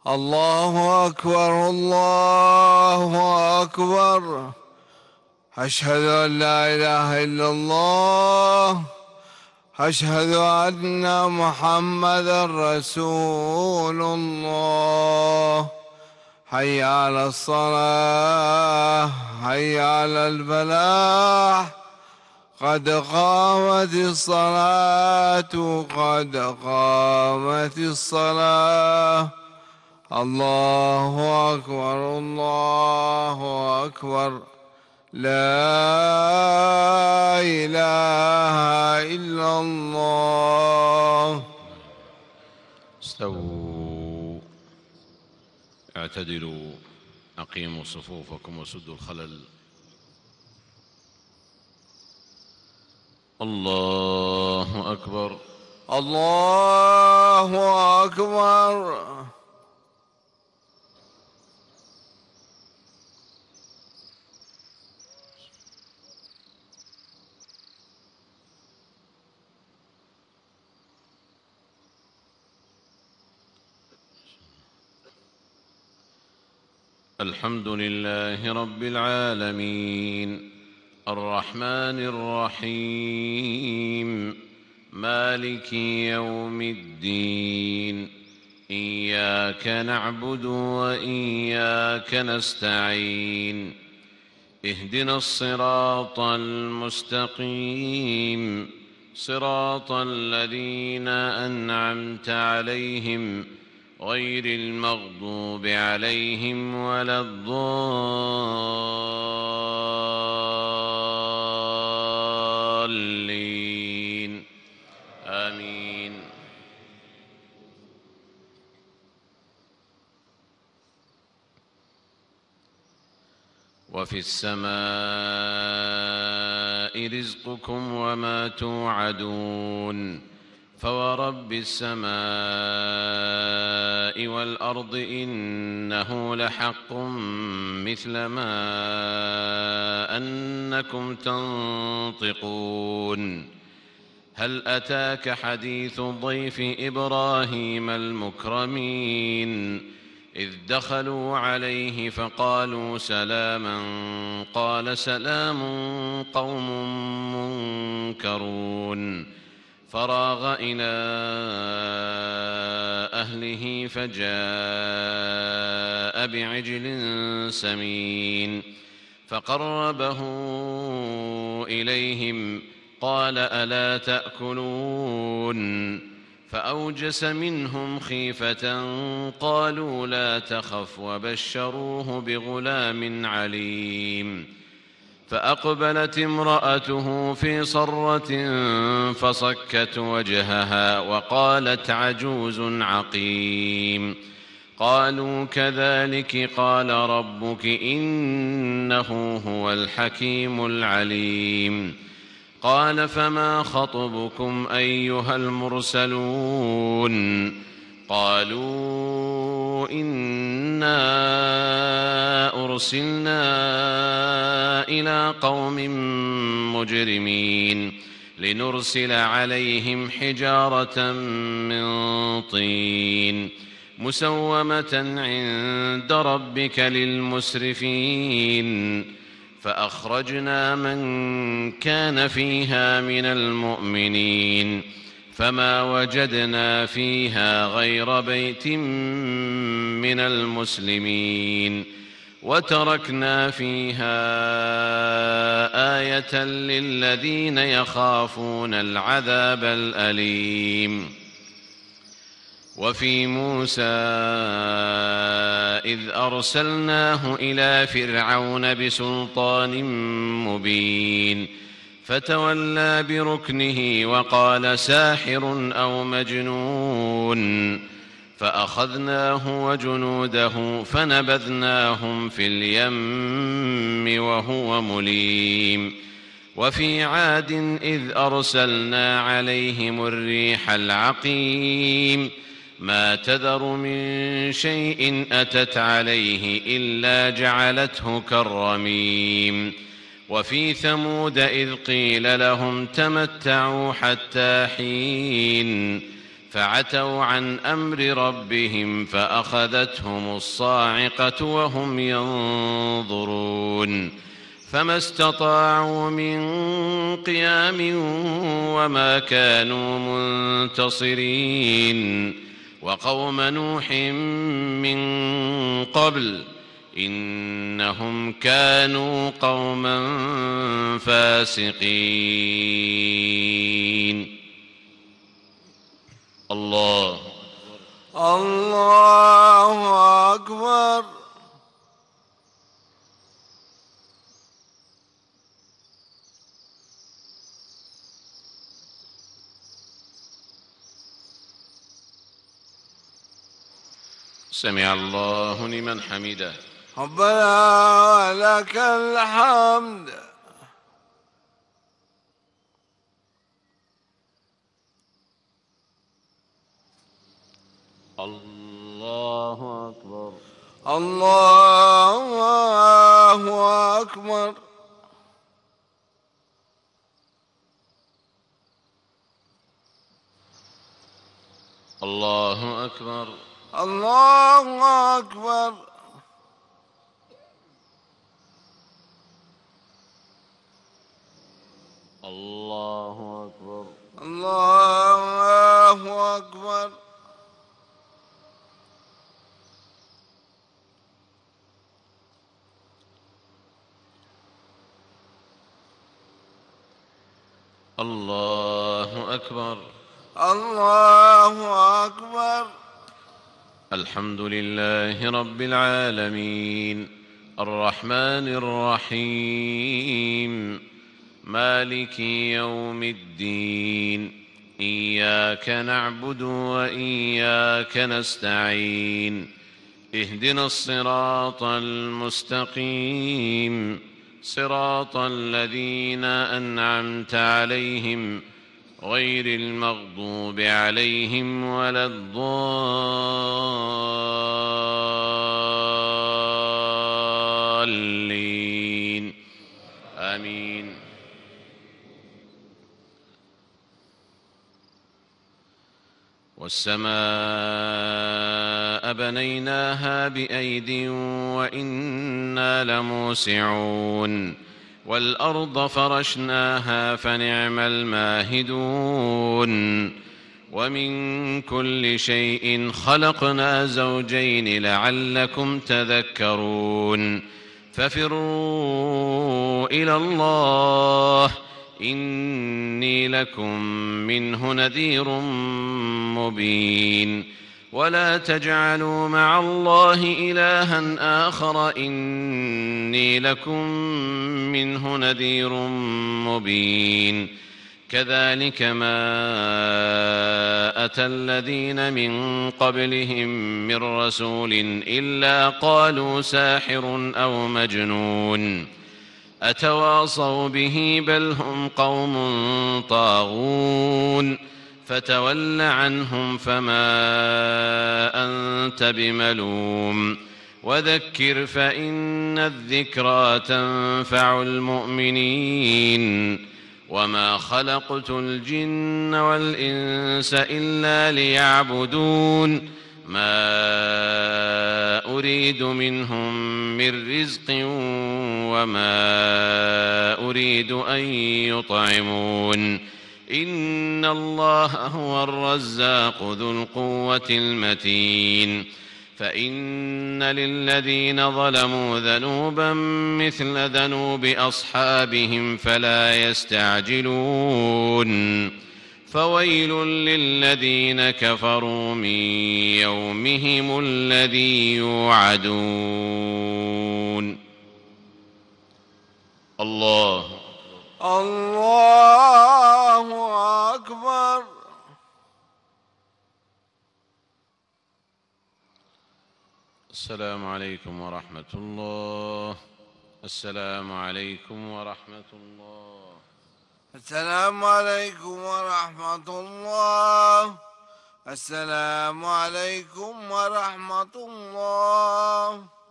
الله أكبر الله أكبر. أشهد أن لا إله إلا الله. أشهد أن محمدا رسول الله. حي على الصلاة حي على الفلاح. قد قامت الصلاة قد قامت الصلاة. الله أكبر الله أكبر. لا إله إلا الله. استووا اعتدلوا أقيموا صفوفكم وسدوا الخلل. الله أكبر الله أكبر. الحمد لله رب العالمين الرحمن الرحيم مالك يوم الدين. إياك نعبد وإياك نستعين. اهدنا الصراط المستقيم صراط الذين أنعمت عليهم غير المغضوب عليهم ولا الضالين. آمين. وفي السماء رزقكم وما توعدون. فورب السماء والأرض إنه لحق مثل ما أنكم تنطقون. هل أتاك حديث ضيف إبراهيم المكرمين إذ دخلوا عليه فقالوا سلاما قال سلام قوم منكرون. فراغ إلى أهله فجاء بعجل سمين فقربه إليهم قال ألا تأكلون. فأوجس منهم خيفة قالوا لا تخف وبشروه بغلام عليم. فأقبلت امرأته في صرة فصكت وجهها وقالت عجوز عقيم. قالوا كذلك قال ربك إنه هو الحكيم العليم. قال فما خطبكم أيها المرسلون. قالوا إنا أرسلنا إلى قوم مجرمين لنرسل عليهم حجارة من طين مسومة عند ربك للمسرفين. فأخرجنا من كان فيها من المؤمنين فما وجدنا فيها غير بيت من المسلمين وتركنا فيها آية للذين يخافون العذاب الأليم. وفي موسى إذ أرسلناه إلى فرعون بسلطان مبين فتولى بركنه وقال ساحر أو مجنون. فأخذناه وجنوده فنبذناهم في اليم وهو مليم. وفي عاد إذ أرسلنا عليهم الريح العقيم ما تذر من شيء أتت عليه إلا جعلته كالرميم. وفي ثمود إذ قيل لهم تمتعوا حتى حين فعتوا عن أمر ربهم فأخذتهم الصاعقة وهم ينظرون فما استطاعوا من قيام وما كانوا منتصرين وقوم نوح من قبل إنهم كانوا قوما فاسقين. الله أكبر. سمع الله لمن حمده. ربنا لك الحمد. الله أكبر. الله أكبر. الله أكبر. الله أكبر. الله أكبر. الله أكبر. الله أكبر. الله أكبر. الحمد لله رب العالمين الرحمن الرحيم مالك يوم الدين إياك نعبد وإياك نستعين اهدنا الصراط المستقيم صراط الذين أنعمت عليهم غير المغضوب عليهم ولا الضالين آمين. والسماء بنيناها بأيد وإنا لموسعون والأرض فرشناها فنعم الماهدون ومن كل شيء خلقنا زوجين لعلكم تذكرون ففروا إلى الله إني لكم منه نذير مبين ولا تجعلوا مع الله إلها آخر إني لكم منه نذير مبين كذلك ما أتى الذين من قبلهم من رسول إلا قالوا ساحر أو مجنون أتواصوا به بل هم قوم طاغون فتول عنهم فما أنت بملوم وذكر فإن الذكرى تنفع المؤمنين وما خلقت الجن والإنس إلا ليعبدون ما أريد منهم من رزق وما أريد أن يطعمون إن الله هو الرزاق ذو القوة المتين فإن للذين ظلموا ذنوبا مثل ذنوب أصحابهم فلا يستعجلون فويل للذين كفروا من يومهم الذي يوعدون. الله أكبر. السلام عليكم ورحمة الله. السلام عليكم ورحمة الله. السلام عليكم ورحمة الله. السلام عليكم ورحمة الله.